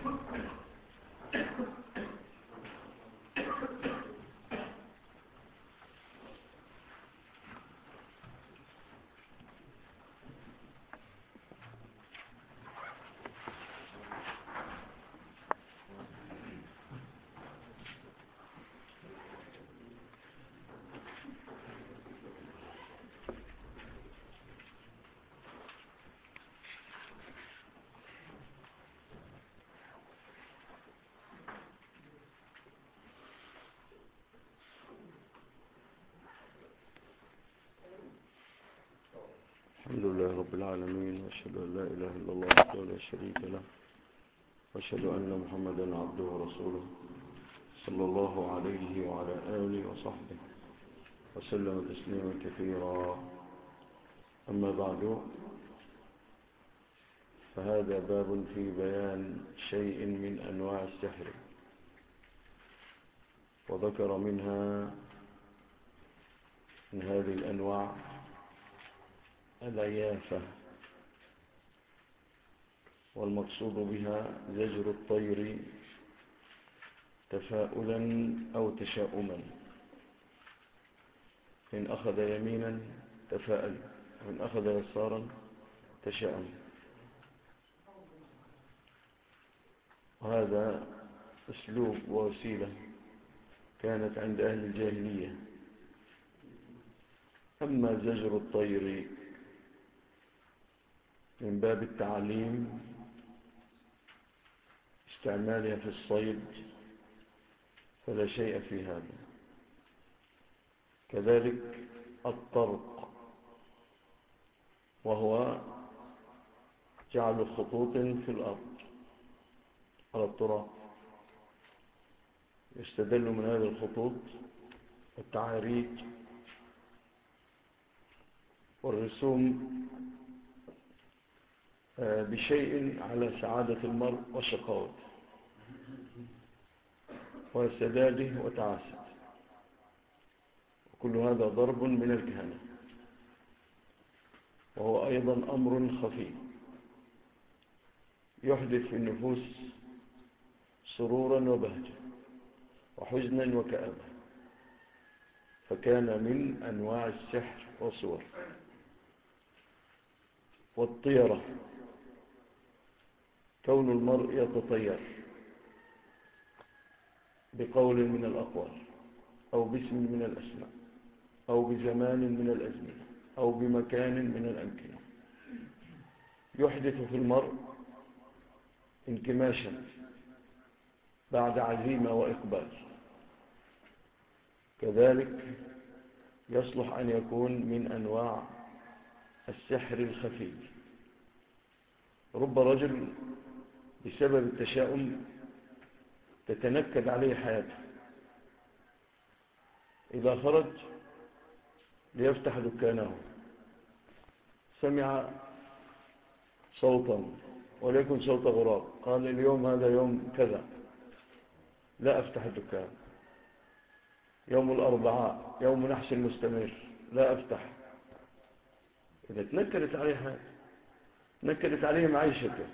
الحمد لله رب العالمين، وأشهد أن لا إله إلا الله وحده لا شريك له، وأشهد أن محمدا عبده ورسوله صلى الله عليه وعلى آله وصحبه وسلم تسليما كثيرا. أما بعد، فهذا باب في بيان شيء من أنواع السحر، وذكر منها من هذه الأنواع العيافة، والمقصود بها زجر الطير تفاؤلا أو تشاؤما، إن أخذ يمينا تفاءل وإن أخذ يسارا تشاؤم. وهذا أسلوب ووسيلة كانت عند أهل الجاهلية. أما زجر الطير من باب التعليم، استعمالها في الصيد، فلا شيء في هذا. كذلك الطرق، وهو جعل خطوط في الأرض على التراب، يستدل من هذه الخطوط والتعاريج والرسوم بشيء على سعادة المرء وشقاوته وسداده وتعاسته، وكل هذا ضرب من الكهنة، وهو أيضا أمر خفي يحدث في النفوس سرورا وبهجة وحزنا وكآبة، فكان من أنواع السحر والصور. والطيرة كون المرء يتطير بقول من الأقوال أو باسم من الأسماء أو بزمان من الأزمنة أو بمكان من الأمكنة، يحدث في المرء انكماشا بعد عزيمة وإقبال. كذلك يصلح أن يكون من أنواع السحر الخفي. رب رجل بسبب التشاؤم تتنكد عليه حياته، إذا خرج ليفتح دكانه سمع صوتا وليكن صوت غراب، قال اليوم هذا يوم كذا لا أفتح الدكان، يوم الأربعاء يوم نحس مستمر لا أفتح. إذا تنكدت عليه حياته، نكدت عليه معيشته،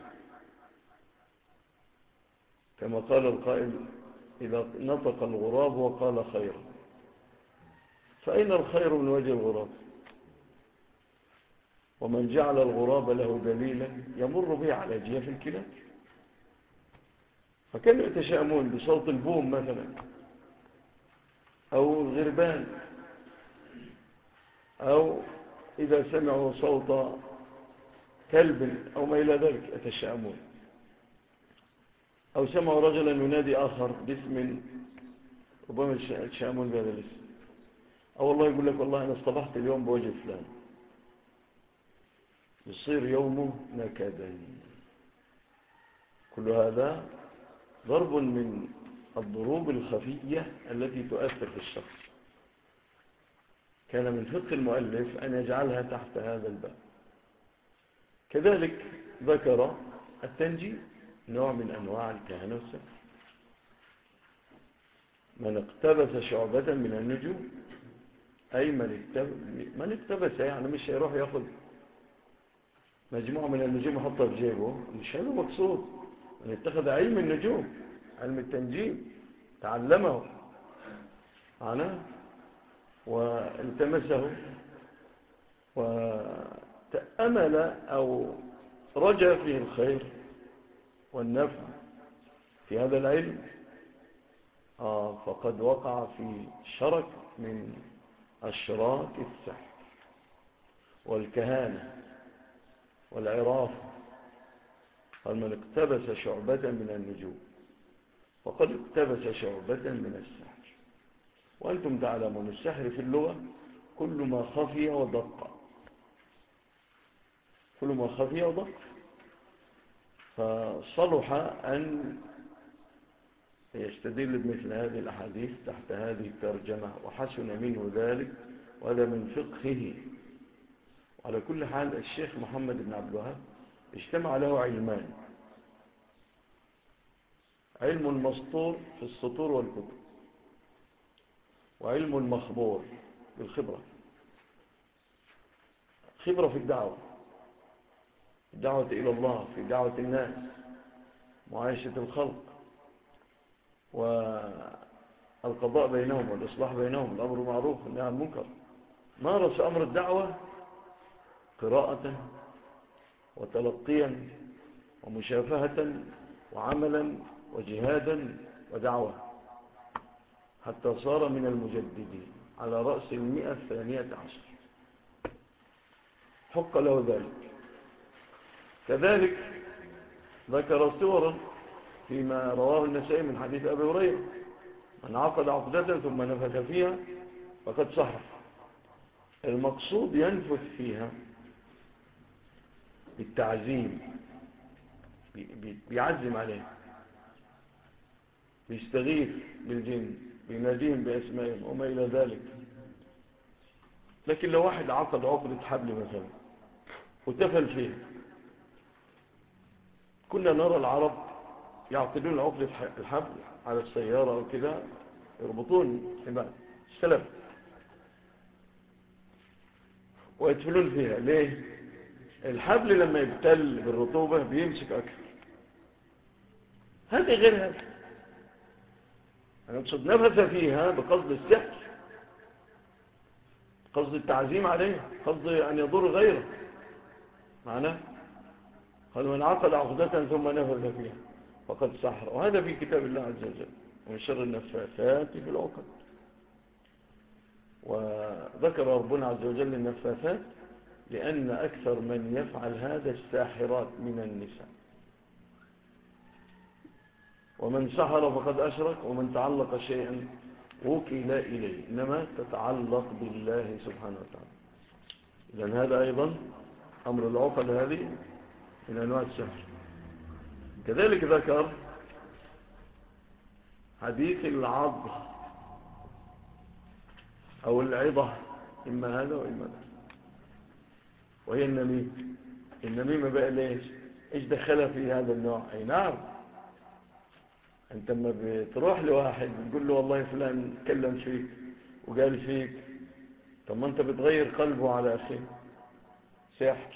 كما قال القائل إذا نطق الغراب وقال خيرا، فأين الخير من وجه الغراب؟ ومن جعل الغراب له دليلا يمر به على جيف الكلاب. فكانوا يتشائمون بصوت البوم مثلا أو الغربان، أو إذا سمعوا صوت كلب أو ما إلى ذلك يتشائمون، أو سمعوا رجلا ينادي آخر باسم ربما يتشائمون بهذا الاسم، أو والله يقول لك والله أنا اصطبحت اليوم بوجه فلان، يصير يومه نكدا. كل هذا ضرب من الضروب الخفية التي تؤثر في الشخص. كان من فقه المؤلف أن يجعلها تحت هذا الباب. كذلك ذكر التنجيم، نوع من أنواع الكهنة والسحر. من اقتبس شعبة من النجوم، أي من اقتبس يعني مش هيروح ياخذ مجموعة من النجوم يحطها في جيبه، مش هذا مقصود، من اتخذ علم النجوم، علم التنجيم، تعلمه معناه والتمسه وتأمل أو رجى فيه الخير والنفع في هذا العلم، فقد وقع في شرك من أشراك السحر والكهانة والعراف. قال من اقتبس شعبة من النجوم فقد اقتبس شعبة من السحر. وأنتم تعلمون السحر في اللغة كل ما خفي ودق، كل ما خفي ودق. فصلح أن يستدل بمثل هذه الأحاديث تحت هذه الترجمة، وحسن منه ذلك، وهذا من فقهه. على كل حال الشيخ محمد بن عبد الوهاب اجتمع له علمان: علم المسطور في السطور والكتب، وعلم المخبور بالخبرة، خبرة في الدعوة إلى الله، في دعوة الناس، معايشة الخلق، والقضاء بينهم والإصلاح بينهم، الأمر معروف والنهي عن المنكر. مارس أمر الدعوة قراءة وتلقيا ومشافهة وعملا وجهادا ودعوة، حتى صار من المجددين على رأس 112. حق له ذلك. كذلك ذكر صورا فيما رواه النسائي من حديث أبي هريرة: من عقد عقدة ثم نفث فيها فقد سحر. المقصود ينفث فيها بالتعزيم، بيعزم عليه، بيستغيث بالجن، بيناديهم بأسمائهم وما إلى ذلك. لكن لو واحد عقد عقدة حبل مثلا وتفل فيها، كنا نرى العرب يعقدون عقدة الحبل على السيارة أو كده، يربطون حبال السلف ويدفلون فيها. ليه؟ الحبل لما يبتل بالرطوبة بيمسك أكثر. هذه غير هذا. أنا أقصد نفث فيها بقصد السحر، قصد التعزيم عليه، قصد أن يضر غيره. معناه قال من عقد عقدة ثم نفث فيها فقد سحر. وهذا في كتاب الله عز وجل: ومن شر النفاثات في العقد. وذكر ربنا عز وجل النفاثات لأن أكثر من يفعل هذا الساحرات من النساء. ومن سحر فقد أشرك ومن تعلق شيئا وكل إليه، إنما تتعلق بالله سبحانه وتعالى. إذن هذا أيضا أمر العقد هذه من أنواع السحر. كذلك ذكر حديث العض أو العضة، إما هذا وإما هذا، وهي النميم. النميمة بقى ليش؟ إيش دخلها في هذا النوع؟ أي نعم، أنت لما بتروح لواحد بتقول له والله فلان كلم فيك وقال فيك، طب ما أنت بتغير قلبه على أخيه. سحر.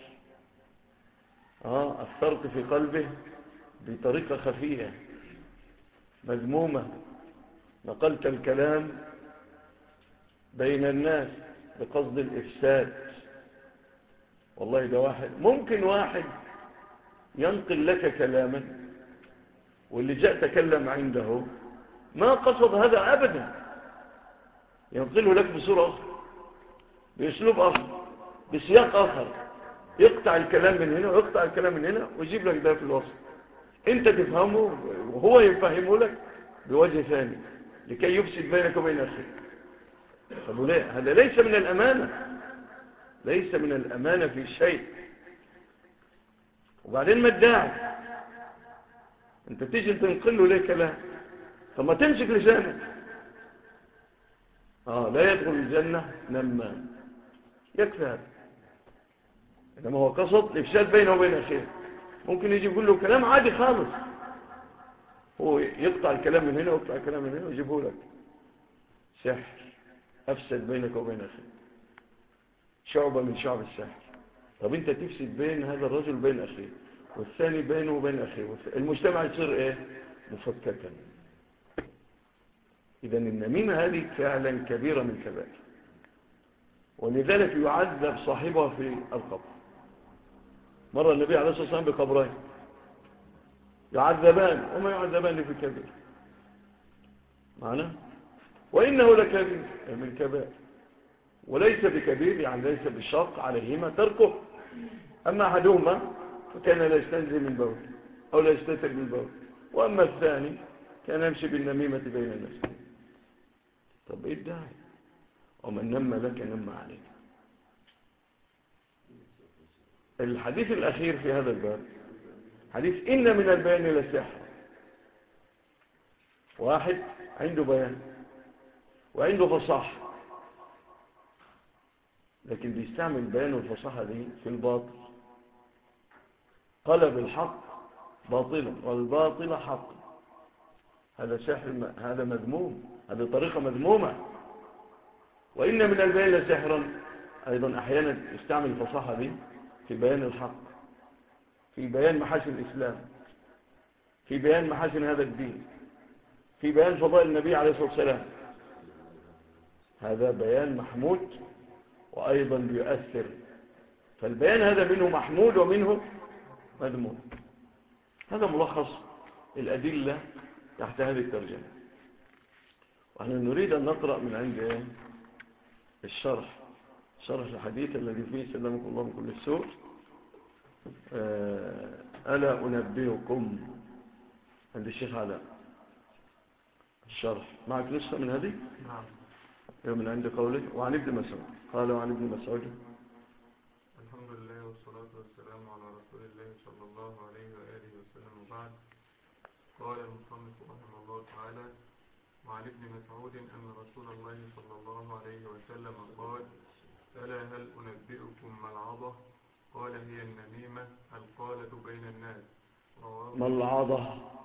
أثرت في قلبه بطريقة خفية مذمومة، نقلت الكلام بين الناس بقصد الإفساد. والله ده واحد ممكن واحد ينقل لك كلاما واللي جاء تكلم عنده ما قصد هذا أبدا، ينقله لك بصورة أخرى، بأسلوب آخر، بسياق آخر، يقطع الكلام من هنا ويقطع الكلام من هنا ويجيب لك ده في الوسط، انت تفهمه وهو يفهمه لك بوجه ثاني لكي يفسد بينك وبين أخيك. طب وليه؟ هذا ليس من الأمانة، ليس من الأمانة في شيء. وبعدين ما الداعي انت تيجي تنقل له ليه كلام؟ طب ما تمسك لسانك. لا يدخل الجنة نمام، يكفي هذا. إنما هو قصد الإفساد بينه وبين أخيه، ممكن يجي يقول له كلام عادي خالص، هو يقطع الكلام من هنا ويقطع الكلام من هنا ويجيبه لك. سحر، أفسد بينك وبين أخيك، شعبة من شعب السحر. طب انت تفسد بين هذا الرجل وبين أخيه، والثاني بينه وبين أخيه، المجتمع يصير إيه؟ مفككا. إذن النميمة هذه فعلا كبيرة من كبائر، ولذلك يعذب صاحبها في القبر. مر النبي عليه الصلاة والسلام بقبرين يعذبان، وما يعذبان في كبير معنا، وإنه لكبير من كبائر، وليس بكبير يعني ليس بالشق عليهما تركه. أما أحدهما فكان لا يستنزل من بول أو لا يستتر من بول، وأما الثاني كان يمشي بالنميمة بين الناس. طب إيه الداعي؟ ومن نم لك نم عليك. الحديث الأخير في هذا الباب حديث إن من البيان للسحر. واحد عنده بيان وعنده فصاحة، لكن بيستعمل البيان والفصاحة دي في الباطل، قلب الحق باطلا والباطل حق. هذا سحر، هذا مذموم، هذه طريقة مذمومة. وإن من البيان لسحرا، أيضا أحيانا يستعمل الفصاحة دي في بيان الحق، في بيان محاسن الإسلام، في بيان محاسن هذا الدين، في بيان فضائل النبي عليه الصلاة والسلام. هذا بيان محمود وأيضا بيؤثر. فالبيان هذا منه محمود ومنه مذموم. هذا ملخص الأدلة تحت هذه الترجمة. ونحن نريد أن نقرأ من عند الشرح، شرح الحديث الذي فيه سلمكم الله من كل السوء. ألا أنبئكم، عند الشيخ علاء الشرح معك نسخة من هذه؟ نعم. من عند قوله وعن ابن مسعود قال وعن ابن مسعود الحمد لله والصلاة والسلام على رسول الله صلى الله عليه وآله وسلم، وبعد. قال المصنف رحمه الله تعالى: وعن ابن مسعود أن رسول الله صلى الله عليه وسلم قال: ألا هل أنبئكم ما العظة؟ قال: هي النميمة القالة بين الناس. ما العظة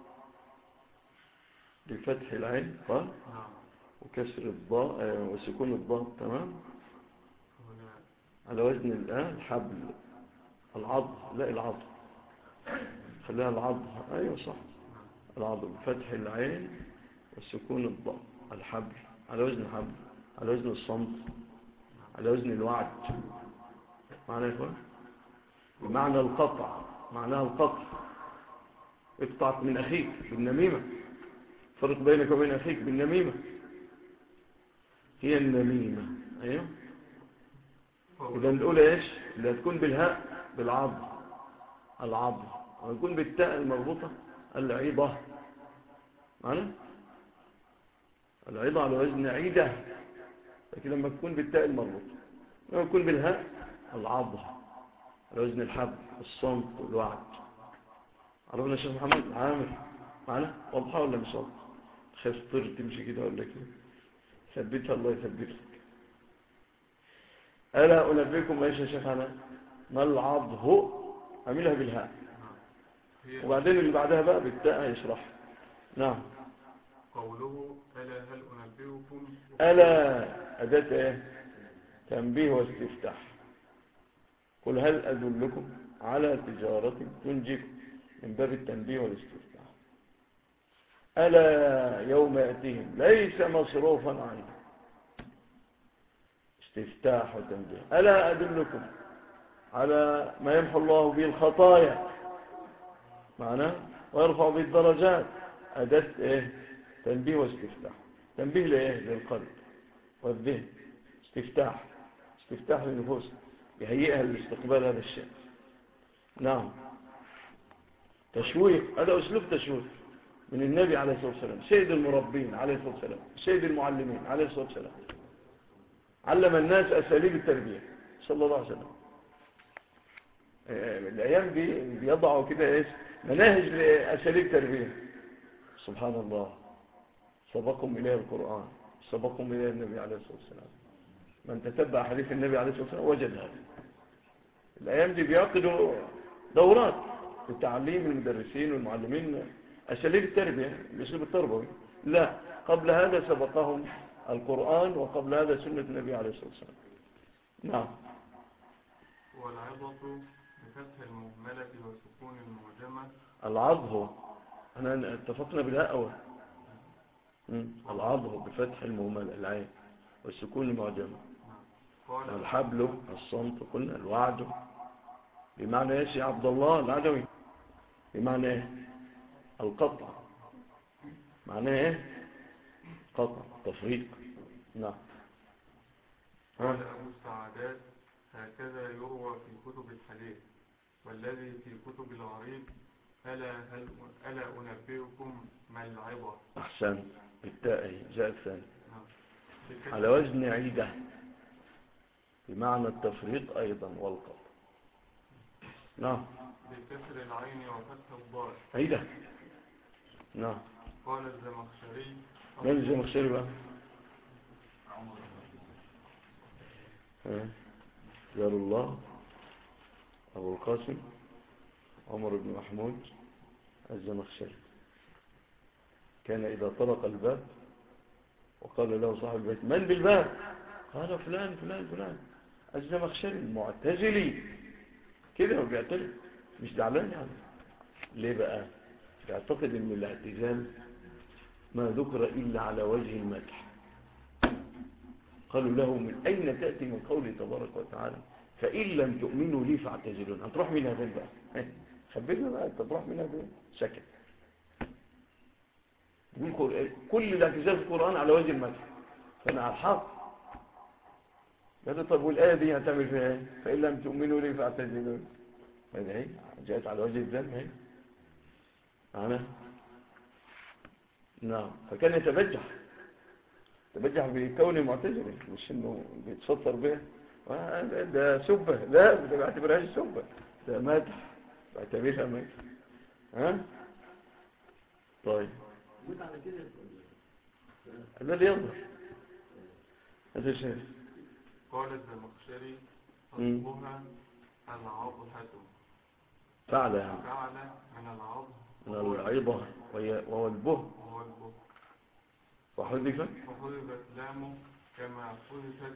بفتح العين قال نعم، وكسر الضاء وسكون الضاء، تمام. هنا على وزن الحبل، العض، لا العض، خليها العض، ايوه صح. نعم. العض بفتح العين وسكون الضاء، الحبل على وزن الحبل، على وزن الصمت، على وزن الوعد. معنى يا اخوان بمعنى القطع، معناها القطع. اقطع من اخيك بالنميمة، فرق بينك وبين اخيك بالنميمة. هي النميمة، ايوه. اذا الاولى ايش اللي هتكون بالهاء بالعض، العض، ويكون بالتاء المربوطة العيضة. معنى العيضة على وزن عيدة، لكن لما تكون بالتاء المربوطة، لما تكون بالهاء العض على وزن الحب، الصمت والوعد. عرفنا الشيخ محمد عامر معنا واضحة ولا مش واضحة؟ خير طير تمشي كده ولا كده، ثبتها الله يثبتك. ألا أنبئكم ايش يا شيخ أنا؟ ما العضه، عملها بالهاء، وبعدين اللي بعدها بقى بالتاء يشرح. نعم. قوله: ألا هل أنبئكم. ألا أداة ايه؟ تنبيه واستفتاح. قل هل أدلكم على تجارة تنجيكم، من باب التنبيه والاستفتاح. ألا يوم يأتيهم ليس مصروفا عنه، استفتاح وتنبيه. ألا أدلكم على ما يمحو الله به الخطايا، معناه ويرفع به الدرجات، أداة إيه؟ تنبيه واستفتاح. تنبيه لإيه؟ للقلب والذهن، استفتاح، استفتاح للنفوس يهيئها لاستقبال هذا الشيء. نعم. تشويق، هذا أسلوب تشويق من النبي عليه الصلاة والسلام، سيد المربين عليه الصلاة والسلام، سيد المعلمين عليه الصلاة والسلام. علم الناس أساليب التربية صلى الله عليه وسلم. الأيام دي بيضعوا كده إيش مناهج لأساليب تربية. سبحان الله، سبقهم إليه القرآن، سبقهم إليه النبي عليه الصلاة والسلام. من تتبع حديث النبي عليه الصلاة والسلام وجد هذا. الأيام دي بيعقدوا دورات لتعليم المدرسين والمعلمين أساليب التربية، الأسلوب التربوي. لا، قبل هذا سبقهم القرآن، وقبل هذا سنة النبي عليه الصلاة والسلام. نعم. والعظة بفتح المهملة وسكون المعجمة. العضه، احنا اتفقنا بالهاء أول. العضه بفتح المهملة العين والسكون المعجمة. الحبل الصمت قلنا. الوعد بمعنى ايش يا عبد الله العدوي؟ بمعنى ايه؟ القطع. معناه ايه؟ قطع، تفريق. نعم. قال أبو السعادات: هكذا يروى في كتب الحديث، والذي في كتب الغريب ألا أنبئكم ما العبر. أحسن. بالتاء جاء الثاني نعم. على وزن عيدة بمعنى التفريق أيضا والقطع. نعم. بكسر العين وفتح الضاد عيدة. نعم. قال الزمخشري. من الزمخشري بقى؟ جار الله أبو القاسم عمر بن محمود الزمخشري. كان إذا طرق الباب وقال له صاحب البيت: من بالباب؟ قال: فلان فلان فلان الزمخشري المعتزلي. كده هو بيعترف، مش زعلان يعني. ليه بقى؟ يعتقد ان الاعتزال ما ذكر إلا على وجه المدح. قالوا له: من أين تأتي من قوله تبارك وتعالى فإن لم تؤمنوا لي فاعتزلون؟ هتروح منها فين بقى؟ خبرنا بقى، انت تروح منها فين؟ سكت. كل الاعتزال في القرآن على وجه المدح، فأنا على الحق. قال: طب والآية دي هتعمل فيها ايه؟ فإن لم تؤمنوا لي فاعتزلون. هذه هي جاءت على وجه الذم. هي معنا. نعم. فكان يتبجح بكونه معتزلي، مش انه بيتسطر به ده سبه. لا، ما بعتبرهاش سبه، ده مدح، بعتبرها مدح. ها طيب. الذي يظهر هذا شيء. قال الزمخشري: أصلها العضحة. فعل يعني. فعل من العض من العيضة وهو البه. وحذفت لامه كما حذفت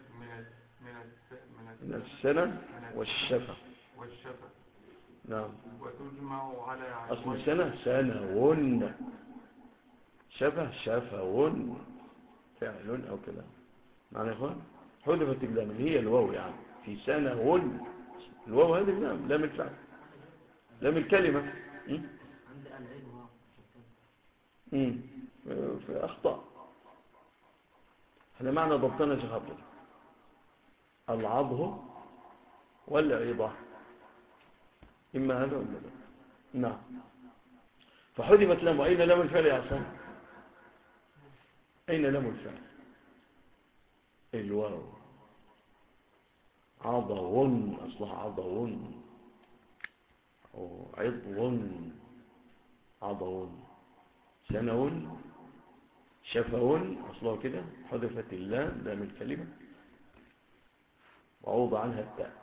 من السنة والشفة. نعم. وتجمع على أصل سنة سنون، شفة شفون، فعل أو كلام. معنى يا إخوان حذفت اللام اللي هي الواو، يعني في سنون. الواو هذه اللام، لام الفعل، لام الكلمة. في أخطاء. احنا معنى ضبطنا شيخ عبد الله: العضه والعظة، إما هذا ولا لا. نعم. فحذفت لام. أين لام الفعل يا عصام؟ أين لام الفعل؟ الواو. عضون أصلها عضون، أو عضون، عضون. سنون شفون أصلها كده. حذفت اللام، لام الكلمة، وعوض عنها التاء.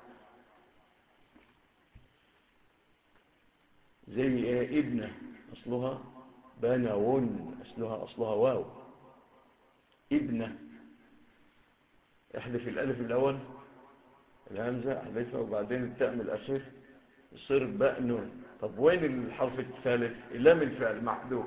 زي ايه؟ ابنة أصلها بنون، أصلها واو. ابنة احذف الألف الأول، الهمزة احذفها، وبعدين التاء من الأخير، يصير بأنون. طب وين الحرف الثالث؟ لام الفعل محذوف.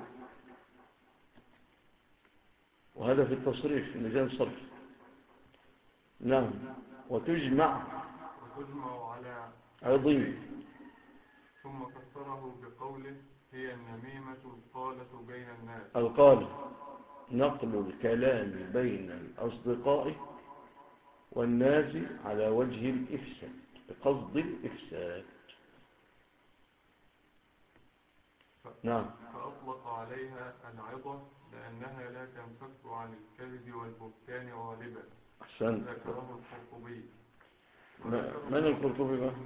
وهذا في التصريف، في ميزان الصرف. نعم. وتجمع على عظيم. ثم فسره بقوله: هي النميمة القالة بين الناس. القالة نقل الكلام بين الأصدقاء والناس على وجه الإفساد، بقصد الإفساد. نعم. فأطلق عليها العظة لأنها لا تنفك عن الكذب والبهتان غالبا. أحسنت. ذكره القرطبي. من القرطبي بقى؟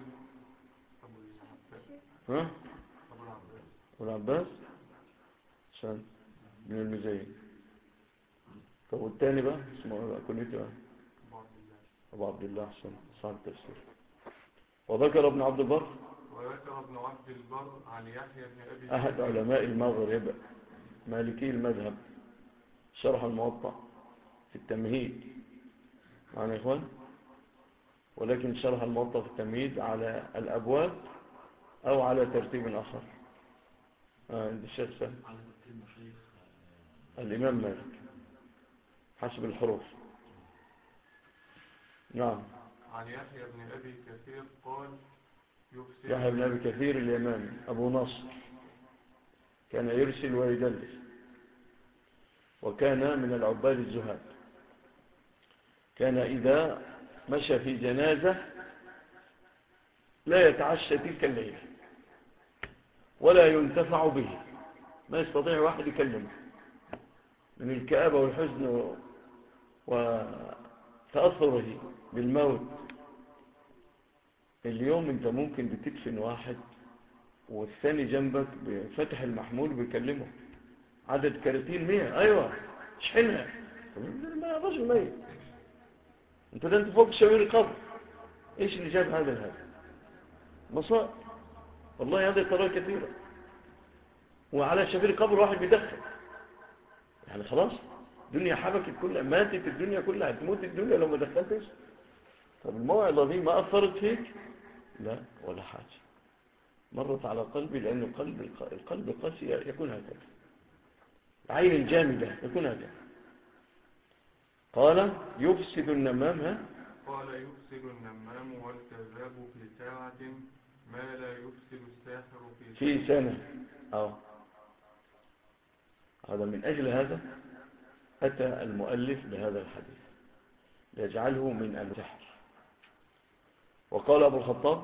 ها؟ أبو العباس. أحسنت. من المزين. طب والتاني بقى اسمه كنيته بقى؟ أبو عبد الله. أحسن، صاحب التفسير. وذكر ابن عبد البر عن يحيى بن أبي أحد علماء المغرب مالكي المذهب، شرح الموطأ في التمهيد. معنا يا إخوان؟ ولكن شرح الموطأ في التمهيد على الأبواب أو على ترتيب آخر؟ عند الشيخ سهل. على ترتيب مشايخ الإمام مالك حسب الحروف. نعم. عن يحيى بن أبي كثير قال يفسد. يحيى بن أبي كثير اليماني أبو نصر كان يرسل ويدلس، وكان من العباد الزهاد. كان إذا مشى في جنازة لا يتعشى تلك الليلة ولا ينتفع به، ما يستطيع واحد يكلمه من الكآبة والحزن وتأثره بالموت. اليوم انت ممكن بتدفن واحد والثاني جنبك بفتح المحمول بيكلمه، عدد كراتين 100، ايوه شحنها، ما رجل ميت، انت ده انت فوق شوير القبر. ايش اللي جاب هذا الهدف؟ مصائب والله، هذه طريقة كثيرة. وعلى شفير قبر واحد بيدخل، يعني خلاص الدنيا حبكت كلها، ماتت الدنيا كلها، هتموت الدنيا لو ما دخلتش. طب الموعظة دي ما أثرت فيك؟ لا ولا حاجة، مرت على قلبي، لأن القلب قاسي يكون هكذا، عين الجامدة يكون هكذا. قال يفسد النمام. ها؟ قال يفسد النمام والكذاب في ساعة ما لا يفسد الساحر في سنة. هذا من أجل هذا أتى المؤلف بهذا الحديث ليجعله من السحر. وقال أبو الخطاب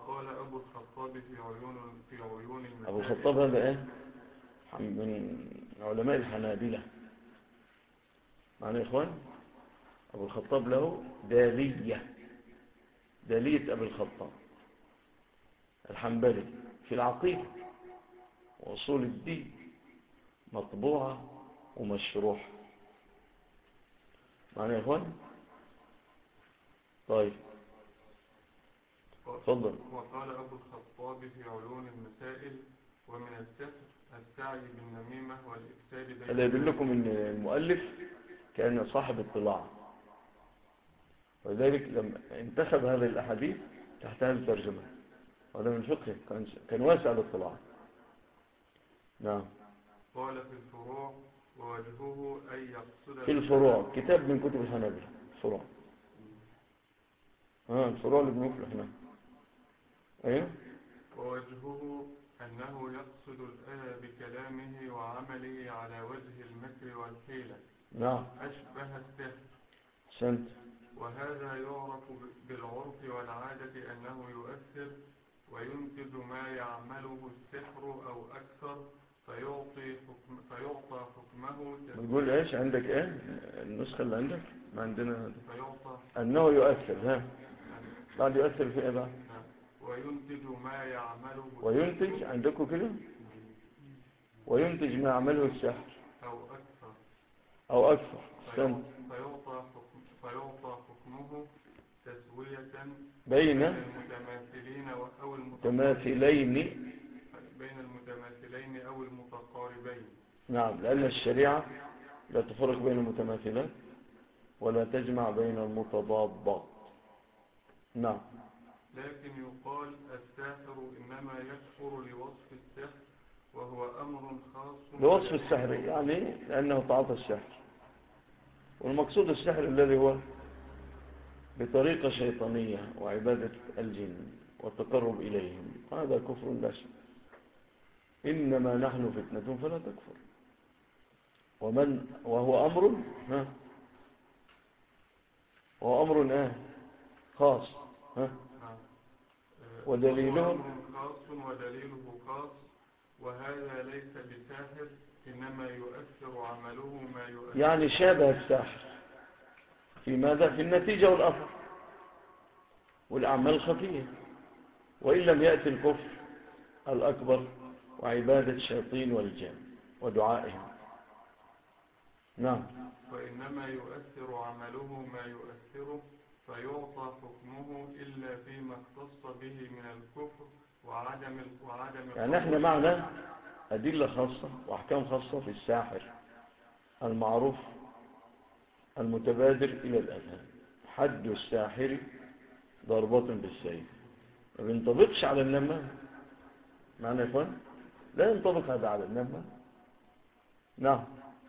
في عيون المسائل. أبو الخطاب هذا إيه؟ من علماء الحنابلة. معنى يا إخوان أبو الخطاب له دالية أبو الخطاب الحنبلي في العقيدة وأصول الدين، مطبوعة ومشروحة. معنى يا إخوان. طيب تفضل. وقال أبو الخطاب في عيون المسائل ومن السحر السعي بالنميمة والإفساد بين. اللي يقول لكم إن المؤلف كان صاحب اطلاع، ولذلك لما انتخب هذه الأحاديث تحت هذه الترجمة، وهذا من فقه، كان واسع الاطلاع. نعم. قال في الفروع ووجهه أن يقصد في الفروع، كتاب من كتب الحنابلة، الفروع. الفروع اللي بنفلح هنا. ايوه. ووجهه أنه يقصد الآية بكلامه وعمله على وجه المكر والحيلة. نعم. أشبه السحر. سنت. وهذا يعرف بالعرف والعادة أنه يؤثر وينتج ما يعمله السحر أو أكثر فيعطى حكمه. بتقول ايش عندك؟ ايه النسخة اللي عندك؟ ما عندنا هذا. فيعطى أنه يؤثر. ها بعد يؤثر في ايه بقى؟ وينتج ما يعمله. وينتج عندكم كده؟ وينتج ما يعمله السحر أو أكثر. فيعطى حكمه تسوية بين المتماثلين أو المتقاربين. نعم، لأن الشريعة لا تفرق بين المتماثلات ولا تجمع بين المتضادات. نعم. لكن يقال الساحر إنما يكفر لوصف السحر وهو أمر خاص. لوصف السحر يعني لأنه تعاطى السحر، والمقصود السحر الذي هو بطريقة شيطانية وعبادة الجن والتقرب إليهم، هذا كفر لا شك. إنما نحن فتنة فلا تكفر. وهو أمر وهو أمر خاص. ودليله خاص. وهذا ليس بساحر إنما يؤثر عمله ما يؤثر، يعني شابه الساحر في ماذا؟ في النتيجة والأثر والأعمال الخفية، وإن لم يأتي الكفر الأكبر وعبادة الشياطين والجن ودعائهم. نعم. وإنما يؤثر عمله ما يؤثره فيعطى حكمه إلا فيما اختص به من الكفر وعدم يعني احنا معنا أدلة خاصة وأحكام خاصة في الساحر المعروف المتبادر إلى الأذهان. حد الساحر ضربة بالسيف، ما بينطبقش على النمام، معنا يا إخوان؟ لا ينطبق هذا على النمى. نعم.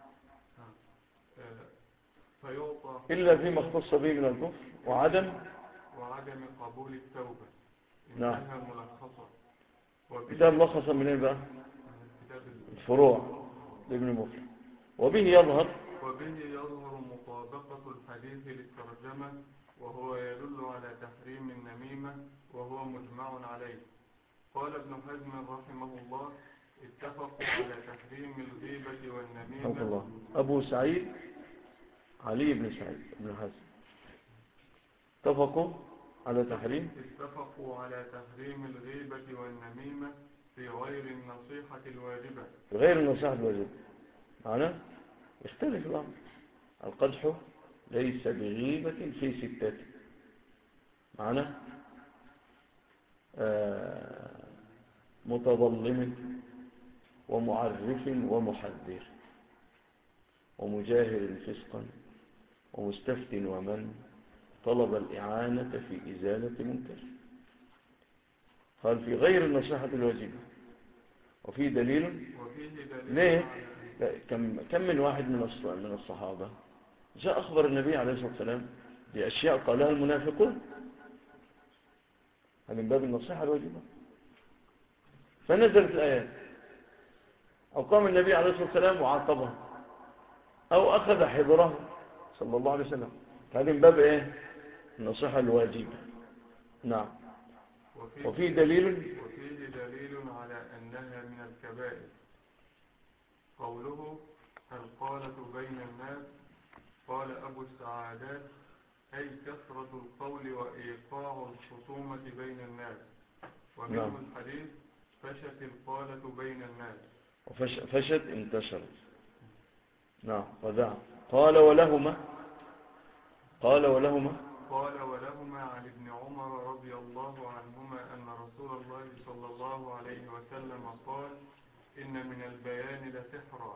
فيعطى إلا فيما اختص به من الكفر وعدم قبول التوبة. نعم. انتهى ملخصا. كتاب ملخصا من بقى الفروع لابن مفلح. وبه يظهر مطابقة الحديث للترجمة، وهو يدل على تحريم النميمة وهو مجمع عليه. قال ابن حزم رحمه الله: اتفقوا على تحريم الغيبة والنميمة. الله. أبو سعيد علي بن سعيد بن حزم اتفقوا على تحريم الغيبة والنميمة في غير النصيحة الواجبة. معنى يختلف الأمر. القدح ليس بغيبة في ستة. معنى متظلم ومعرف ومحذر ومجاهر فسقا ومستفت ومن طلب الإعانة في إزالة منكر. قال في غير النصيحة الواجبة. وفيه دليل ليه؟ كم من واحد من الصحابة جاء أخبر النبي عليه الصلاة والسلام بأشياء قالها المنافقون، هذا من باب النصيحة الواجبة. فنزلت الآيات، أو قام النبي عليه الصلاة والسلام وعاقبها، أو أخذ حذره صلى الله عليه وسلم، هذا من باب إيه؟ النصيحة الواجبة. نعم. وفيه دليل على أنها من الكبائر. قوله القالة بين الناس. قال أبو السعادات: أي كثرة القول وإيقاع الخصومة بين الناس. ومنه الحديث: فشت القالة بين الناس. فشت انتشرت. نعم. وذا قال ولهما عن ابن عمر رضي الله عنهما أن رسول الله صلى الله عليه وسلم قال: إن من البيان لسحرا.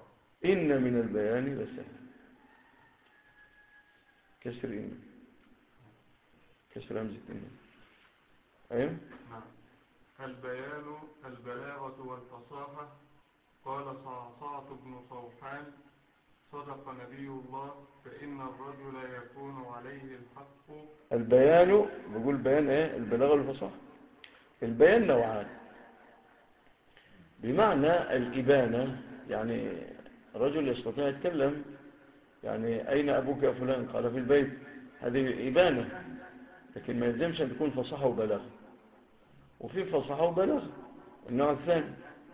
كسر همزة إن. أيوه. نعم. البيان البلاغة والفصاحة. قال صعصعة بن صوحان: صدق نبي الله، فإن الرجل يكون عليه الحق. البيان بيقول بيان ايه؟ البلاغة والفصاحة. البيان نوعان، بمعنى الإبانة، يعني رجل يستطيع يتكلم، يعني أين أبوك يا فلان؟ قال في البيت، هذه إبانة، لكن ما يلزمش أن تكون فصاحة وبلاغة. وفي فصاحة وبلاغة النوع الثاني،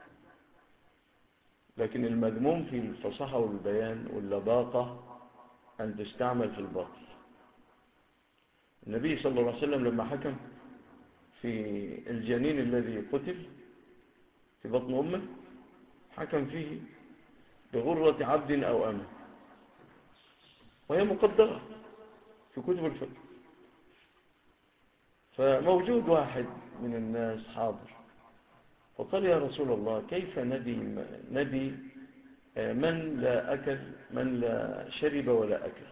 لكن المذموم في الفصاحة والبيان واللباقة أن تستعمل في الباطل. النبي صلى الله عليه وسلم لما حكم في الجنين الذي قتل في بطن أمه، حكم فيه بغرة عبد أو أمة، وهي مقدرة في كتب الفقه. فموجود واحد من الناس حاضر، فقال: يا رسول الله، كيف ندي من لا أكل، من لا شرب ولا أكل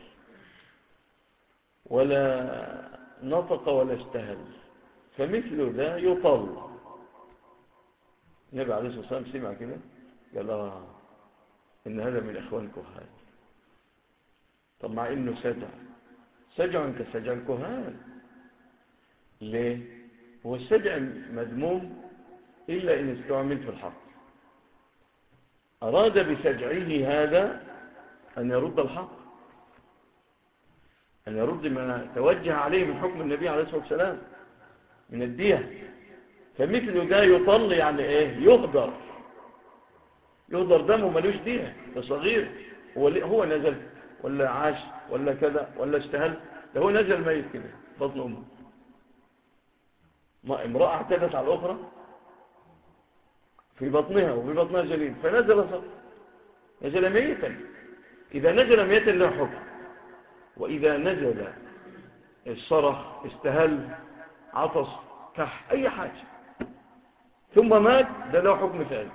ولا نطق ولا استهل، فمثل ذا يطل. النبي عليه الصلاة والسلام سمع كده قال: إن هذا من إخوان كهان. طب مع إنه سجع كسجع الكهان. ليه؟ هو السجع مذموم إلا إن استعمل في الحق. أراد بسجعه هذا أن يرد الحق، أن يرد ما توجه عليه من حكم النبي عليه الصلاة والسلام من الدية. فمثل ده يطل، يعني إيه؟ يهدر دمه، ملوش دية، ده صغير. هو نزل ولا عاش ولا كذا ولا استهل، ده هو نزل ميت كده بطن أمه. امرأة اعتدت على الأخرى في بطنها وفي بطنها جنين، نزل ميتا. إذا نزل ميتا له حكم، وإذا نزل الصرخ، استهل، عطس، كح، أي حاجة ثم مات، ده له حكم ثاني.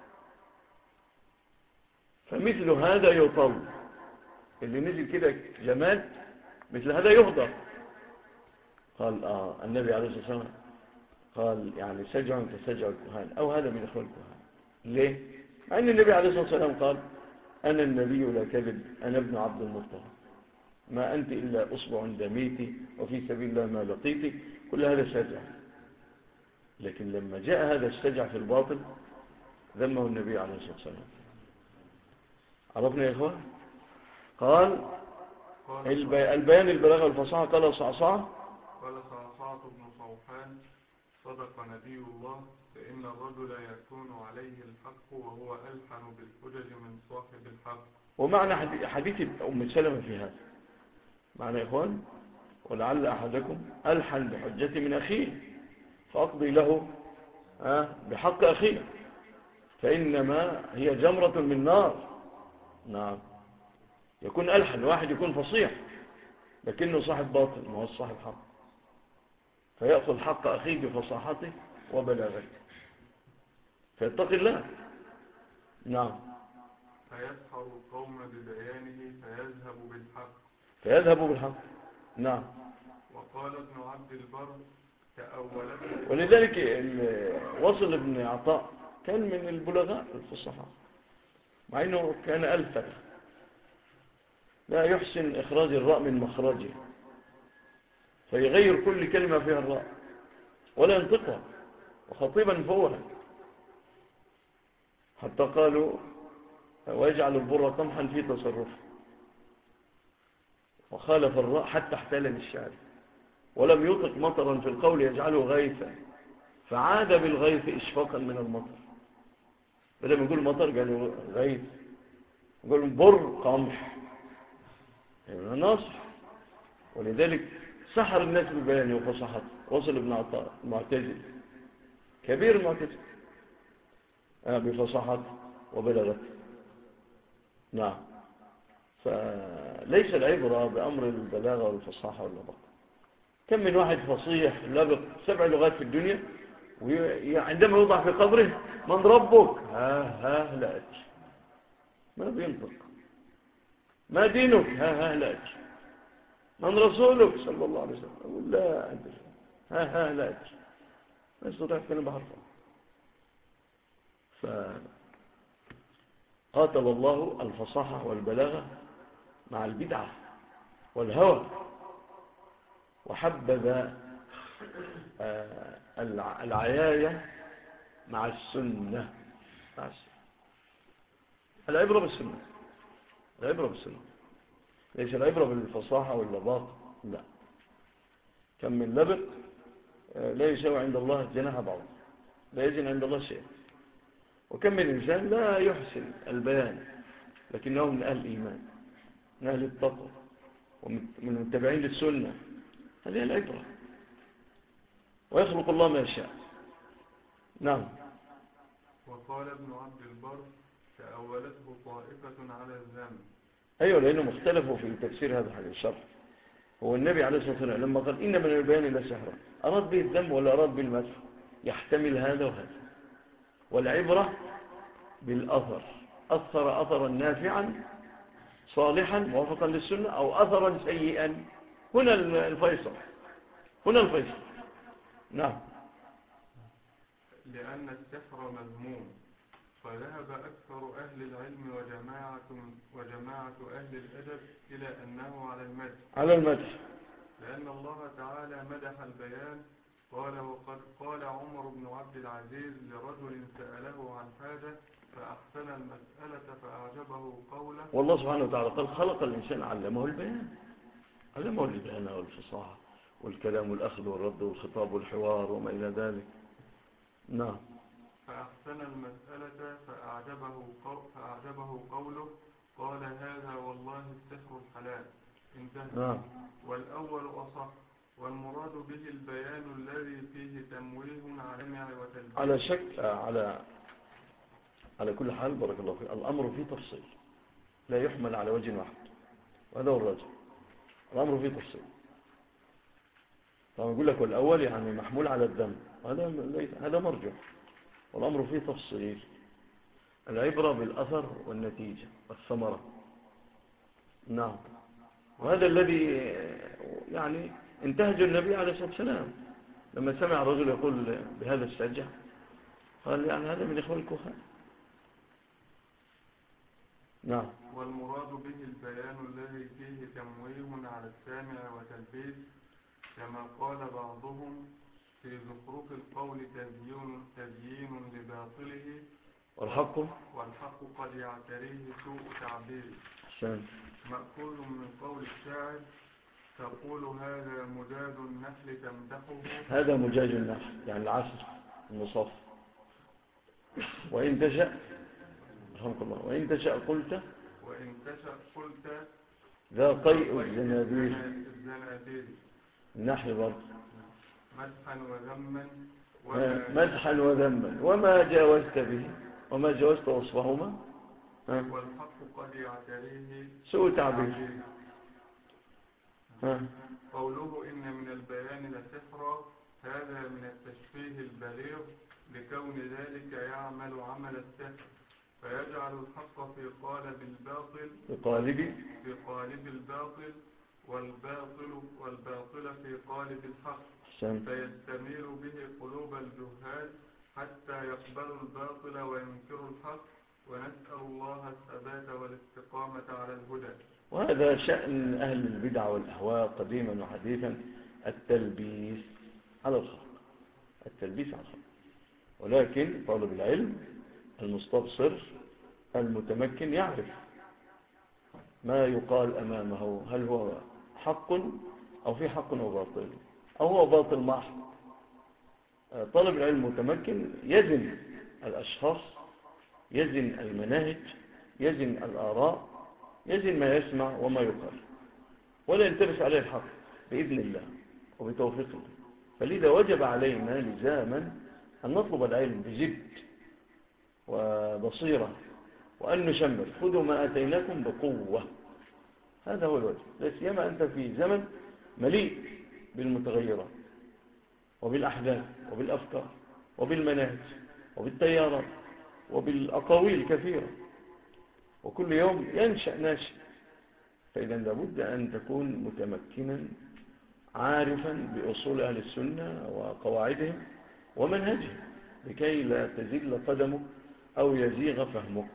فمثل هذا يطل، اللي نزل كده جماد مثل هذا يهدر. قال النبي عليه الصلاة والسلام قال يعني سجع كسجع الكهان أو هذا من إخوان الكهان. ليه؟ مع أن النبي عليه الصلاة والسلام قال أنا النبي لا كذب، أنا ابن عبد المطلب، ما أنت إلا أصبع دميتي وفي سبيل الله ما لقيتي، كل هذا سجع. لكن لما جاء هذا السجع في الباطل ذمه النبي عليه الصلاة والسلام. عرفنا يا إخوان؟ قال البيان البلاغة والفصاحة. قال صعصعة بن صوحان صدق نبي الله، فإن الرجل يكون عليه الحق وهو ألحن بالحجج من صاحب الحق. ومعنى حديث أم سلمة في هذا معنى يا إخوان، ولعل أحدكم ألحن بحجة من أخيه فأقضي له بحق أخيه، فإنما هي جمرة من نار. نعم، يكون ألحن، واحد يكون فصيح لكنه صاحب باطل ما هو صاحب حق، فيأخذ حق أخيه بفصاحته وبلاغته فيتقي الله. نعم، فيسحر القوم ببيانه فيذهب بالحق. نعم. وقال ابن عبد البر تأولته، ولذلك وصل ابن عطاء كان من البلغاء الفصحاء، مع أنه كان ألفا لا يحسن إخراج الراء من مخرجه، فيغير كل كلمة فيها الراء ولا ينطقها، وخطيبا فوها، حتى قالوا ويجعل البر قمحا في تصرفه، وخالف الراء حتى احتال للشعر، ولم يطق مطرا في القول يجعله غيثا، فعاد بالغيث إشفاقا من المطر، بدل ما يقول مطر قالوا غيث، يقول بر قمح، يعني ناصر. ولذلك سحر الناس ببيانه وفصحته. وصل ابن عطاء المعتزل كبير المعتزل بفصحته وبلغته. نعم، فليس العبرة بأمر البلاغة والفصاحة واللبق. كم من واحد فصيح لبق 7 لغات في الدنيا، وعندما يوضع في قبره من ربك؟ ها لا أدري، ما بينطق. ما دينك؟ ها لا أدري. من رسولك صلى الله عليه وسلم؟ أقول لا أدري. ها لا أدري. ما يستطيع كلمة بحرفة. فقاتل الله الفصاحة والبلاغة مع البدعة والهوى، وحبذ العياية مع السنة. العبرة بالسنة، العبرة بالسنة، ليس العبرة بالفصاحة واللباقة. لا، كم من لبق لا يساوي عند الله جناح بعض، لا يزن عند الله شيء. وكم من إنسان لا يحسن البيان لكنه من أهل الإيمان، من أهل التقوى، ومن المتبعين للسنة. هذه العبرة، ويخلق الله ما يشاء. نعم. وقال ابن عبد البر تأولته طائفة على الذنب. أيوة، لأنهم اختلفوا في تفسير هذا الحديث الشرح. هو النبي عليه الصلاة والسلام لما قال إن من البيان لا سحرا، أراد به الذم ولا أراد به المدح؟ يحتمل هذا وهذا. والعبرة بالأثر، أثر أثرا نافعا صالحا موافقا للسنة أو أثرا سيئا. هنا الفيصل، هنا الفيصل. نعم. لأن السحر مذموم، فذهب أكثر أهل العلم وجماعة أهل الأدب إلى أنه على المدح، لأن الله تعالى مدح البيان. قال وقد قال عمر بن عبد العزيز لرجل سأله عن حاجة فأحسن المسألة فأعجبه قوله. والله سبحانه وتعالى قال خلق الإنسان علمه البيان، علمه البيان والفصاحة والكلام والأخذ والرد والخطاب والحوار وما إلى ذلك. نعم. فأحسن المسألة فأعجبه قوله قال هذا والله السحر الحلال. انتهى. نعم. والأول أصح، والمراد به البيان الذي فيه تمويه على جمع وتلبيس. على شك على كل حال بارك الله فيك، الأمر فيه تفصيل لا يحمل على وجه واحد، وهذا هو الراجح. الأمر فيه تفصيل. طبعا يقول لك والأول يعني محمول على الذم، هذا مرجع، والأمر فيه تفصيل. العبرة بالأثر والنتيجة والثمرة. نعم. وهذا الذي يعني انتهج النبي عليه الصلاة والسلام لما سمع الرجل يقول بهذا السجع قال يعني هذا من إخوة الكهان. نعم. والمراد به البيان الذي فيه تمويه على السامع وتلبيس، كما قال بعضهم في زخرف القول تزيين لباطله، والحق قد يعتريه سوء تعبيره. مأخوذ من قول الشاعر: تقول هذا مجاج النحل تمدحه. هذا مجاج النحل يعني العسل المصف. وإن تشأ رحمك الله، وإن تشأ قلت ذا قيء الزنابير. النحل برضه مدحا وذما وما جاوزت به وما جاوزت وصفهما. والحق قد يعتريه سوء تعبير. قوله إن من البيان لسحرا، هذا من التشبيه البليغ لكون ذلك يعمل عمل السحر، فيجعل الحق في قالب الباطل والباطل في قالب الحق، فيستميل به قلوب الجهال حتى يقبلوا الباطل وينكروا الحق، ونسأل الله الثبات والاستقامة على الهدى. وهذا شأن أهل البدع والأهواء قديما وحديثا، التلبيس على الخلق، التلبيس على الخلق. ولكن طالب العلم المستبصر المتمكن يعرف ما يقال أمامه، هل هو حق أو في حق وباطل أو هو باطل محض. طالب العلم المتمكن يزن الأشخاص، يزن المناهج، يزن الآراء، يزن ما يسمع وما يقال، ولا يلتبس عليه الحق بإذن الله وبتوفيق الله. فلذا وجب علينا لزاما أن نطلب العلم بجد وبصيرة، وأن نشمل خذوا ما أتيناكم بقوة. هذا هو الوجه، لا سيما أنت في زمن مليء بالمتغيرات وبالأحداث وبالأفكار وبالمناهج وبالتيارات وبالأقاويل كثيرة، وكل يوم ينشأ ناشئ. فإذا لابد أن تكون متمكنا عارفا بأصول أهل السنة وقواعدهم ومنهجهم، لكي لا تزل قدمك أو يزيغ فهمك،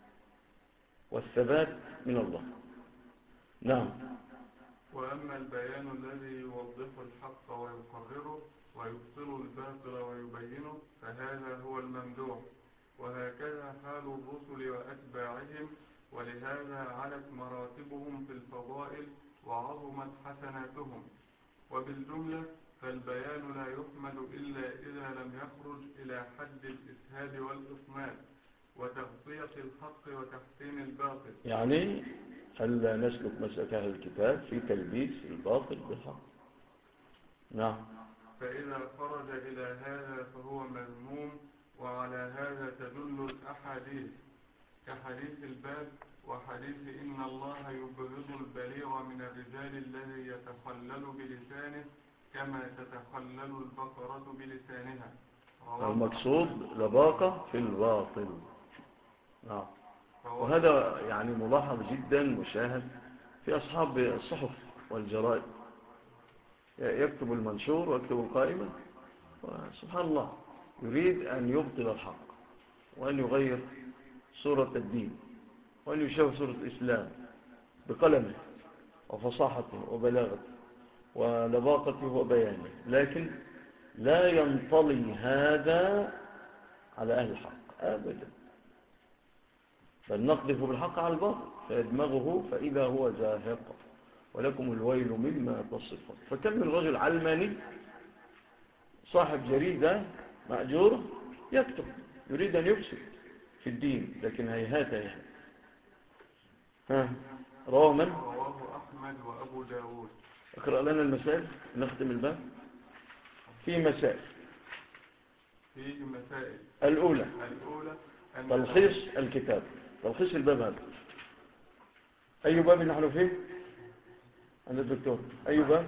والثبات من الله. نعم. وأما البيان الذي يوضح الحق ويقرره ويبطل الباطل ويبينه، فهذا هو الممدوح، وهكذا حال الرسل وأتباعهم، ولهذا علت مراتبهم في الفضائل وعظمت حسناتهم. وبالجملة فالبيان لا يحمد إلا إذا لم يخرج إلى حد الإسهاب والإصمال وتغطية الحق وتحسين الباطل. يعني ألا نسلك مسلك أهل الكتاب في تلبيس الباطل بالحق. نعم. فإذا خرج إلى هذا فهو مذموم، وعلى هذا تدل الأحاديث كحديث الباب وحديث إن الله يبغض البليغ من الرجال الذي يتخلل بلسانه كما تتخلل البقرة بلسانها. المقصود لباقة في الباطل. نعم. وهذا يعني ملاحظ جدا مشاهد في أصحاب الصحف والجرائد، يكتب المنشور ويكتب القائمة، وسبحان الله يريد أن يبطل الحق وأن يغير صورة الدين وأن يشوه صورة الإسلام بقلمه وفصاحته وبلاغته ولباقته وبيانه، لكن لا ينطلي هذا على أهل الحق أبدا، بل نقذف بالحق على الباطل فيدمغه فإذا هو زاهق، ولكم الويل مما تصفون. فكم من رجل علماني صاحب جريدة مأجورة يكتب يريد أن يفسد في الدين، لكن هيهات. رواه من؟ رواه أحمد وأبو داود. اقرأ لنا المسائل نختم الباب. فيه مسائل. الأولى تلخيص الكتاب، تلخيص الباب هذا. أي باب نحن فيه؟ أنا الدكتور. أي باب؟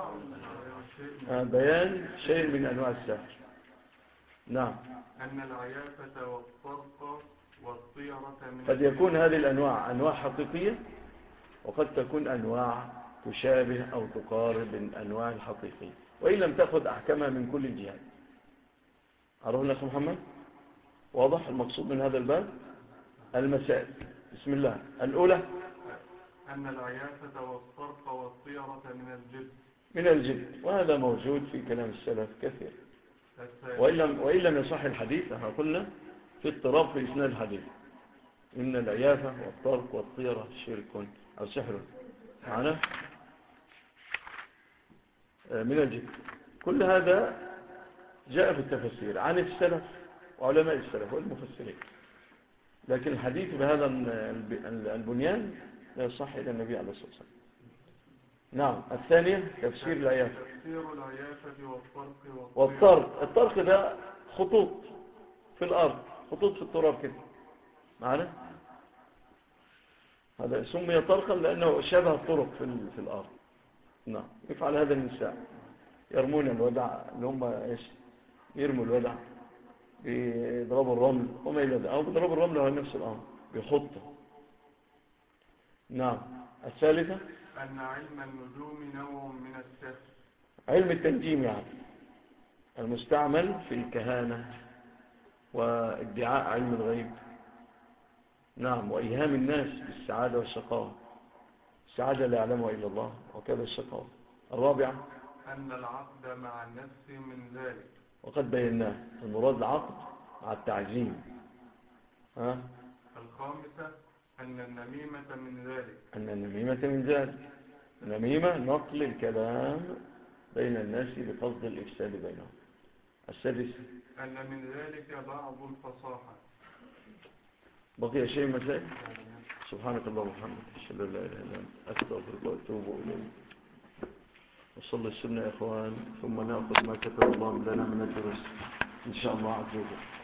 بيان شيء من أنواع السحر. نعم. أن العيافة والطرق والطيرة من قد يكون هذه الأنواع أنواع حقيقية، وقد تكون أنواع تشابه أو تقارب الأنواع الحقيقية، وإن لم تأخذ أحكامها من كل الجهات. عرفنا يا أخي محمد؟ واضح المقصود من هذا الباب؟ المسائل بسم الله. الأولى أن العيافة والصرف والطيرة من الجد، وهذا موجود في كلام السلف كثير. وإن لم يصح الحديث احنا قلنا في اضطراب في إسناد الحديث، إن العيافة والطرق والطيرة شرك أو سحر معنا من الجد. كل هذا جاء في التفسير عن السلف وعلماء السلف والمفسرين، لكن الحديث بهذا البنيان لا يصح إلى النبي عليه الصلاة والسلام. نعم. الثانية تفسير العيافة. تفسير العيافة والطرق. الطرق ده خطوط في الأرض، خطوط في التراب كده معنا. هذا سمي طرقا لأنه شبه الطرق في الأرض. نعم. يفعل هذا النساء، يرمون الودع اللي هم ايش، يرموا الودع، بيضربوا الرمل وما إلى ذلك، أو بيضربوا الرمل وهو نفس الأمر بيحطه. نعم. الثالثة أن علم النجوم نوع من السحر. علم التنجيم يعني المستعمل في الكهانة وادعاء علم الغيب. نعم. وإيهام الناس بالسعادة والشقاوة، السعادة لا يعلمها إلا الله وكذا الشقاوة. الرابعة أن العقد مع النفس من ذلك، وقد بيناه المراد العقد مع التعزيم. الخامسة أن النميمة من ذلك، أن النميمة من ذلك. النميمة نقل الكلام بين الناس بقصد الإفساد بينهم. السادسة أن من ذلك بعض الفصاحة. بقي شيء مثلا. سبحانك اللهم وبحمدك أشهد أن لا إله إلا أنت أستغفرك وأتوب إليك. وصلي السنة يا إخوان، ثم نأخذ ما كتب الله لنا من الدرس إن شاء الله عز وجل.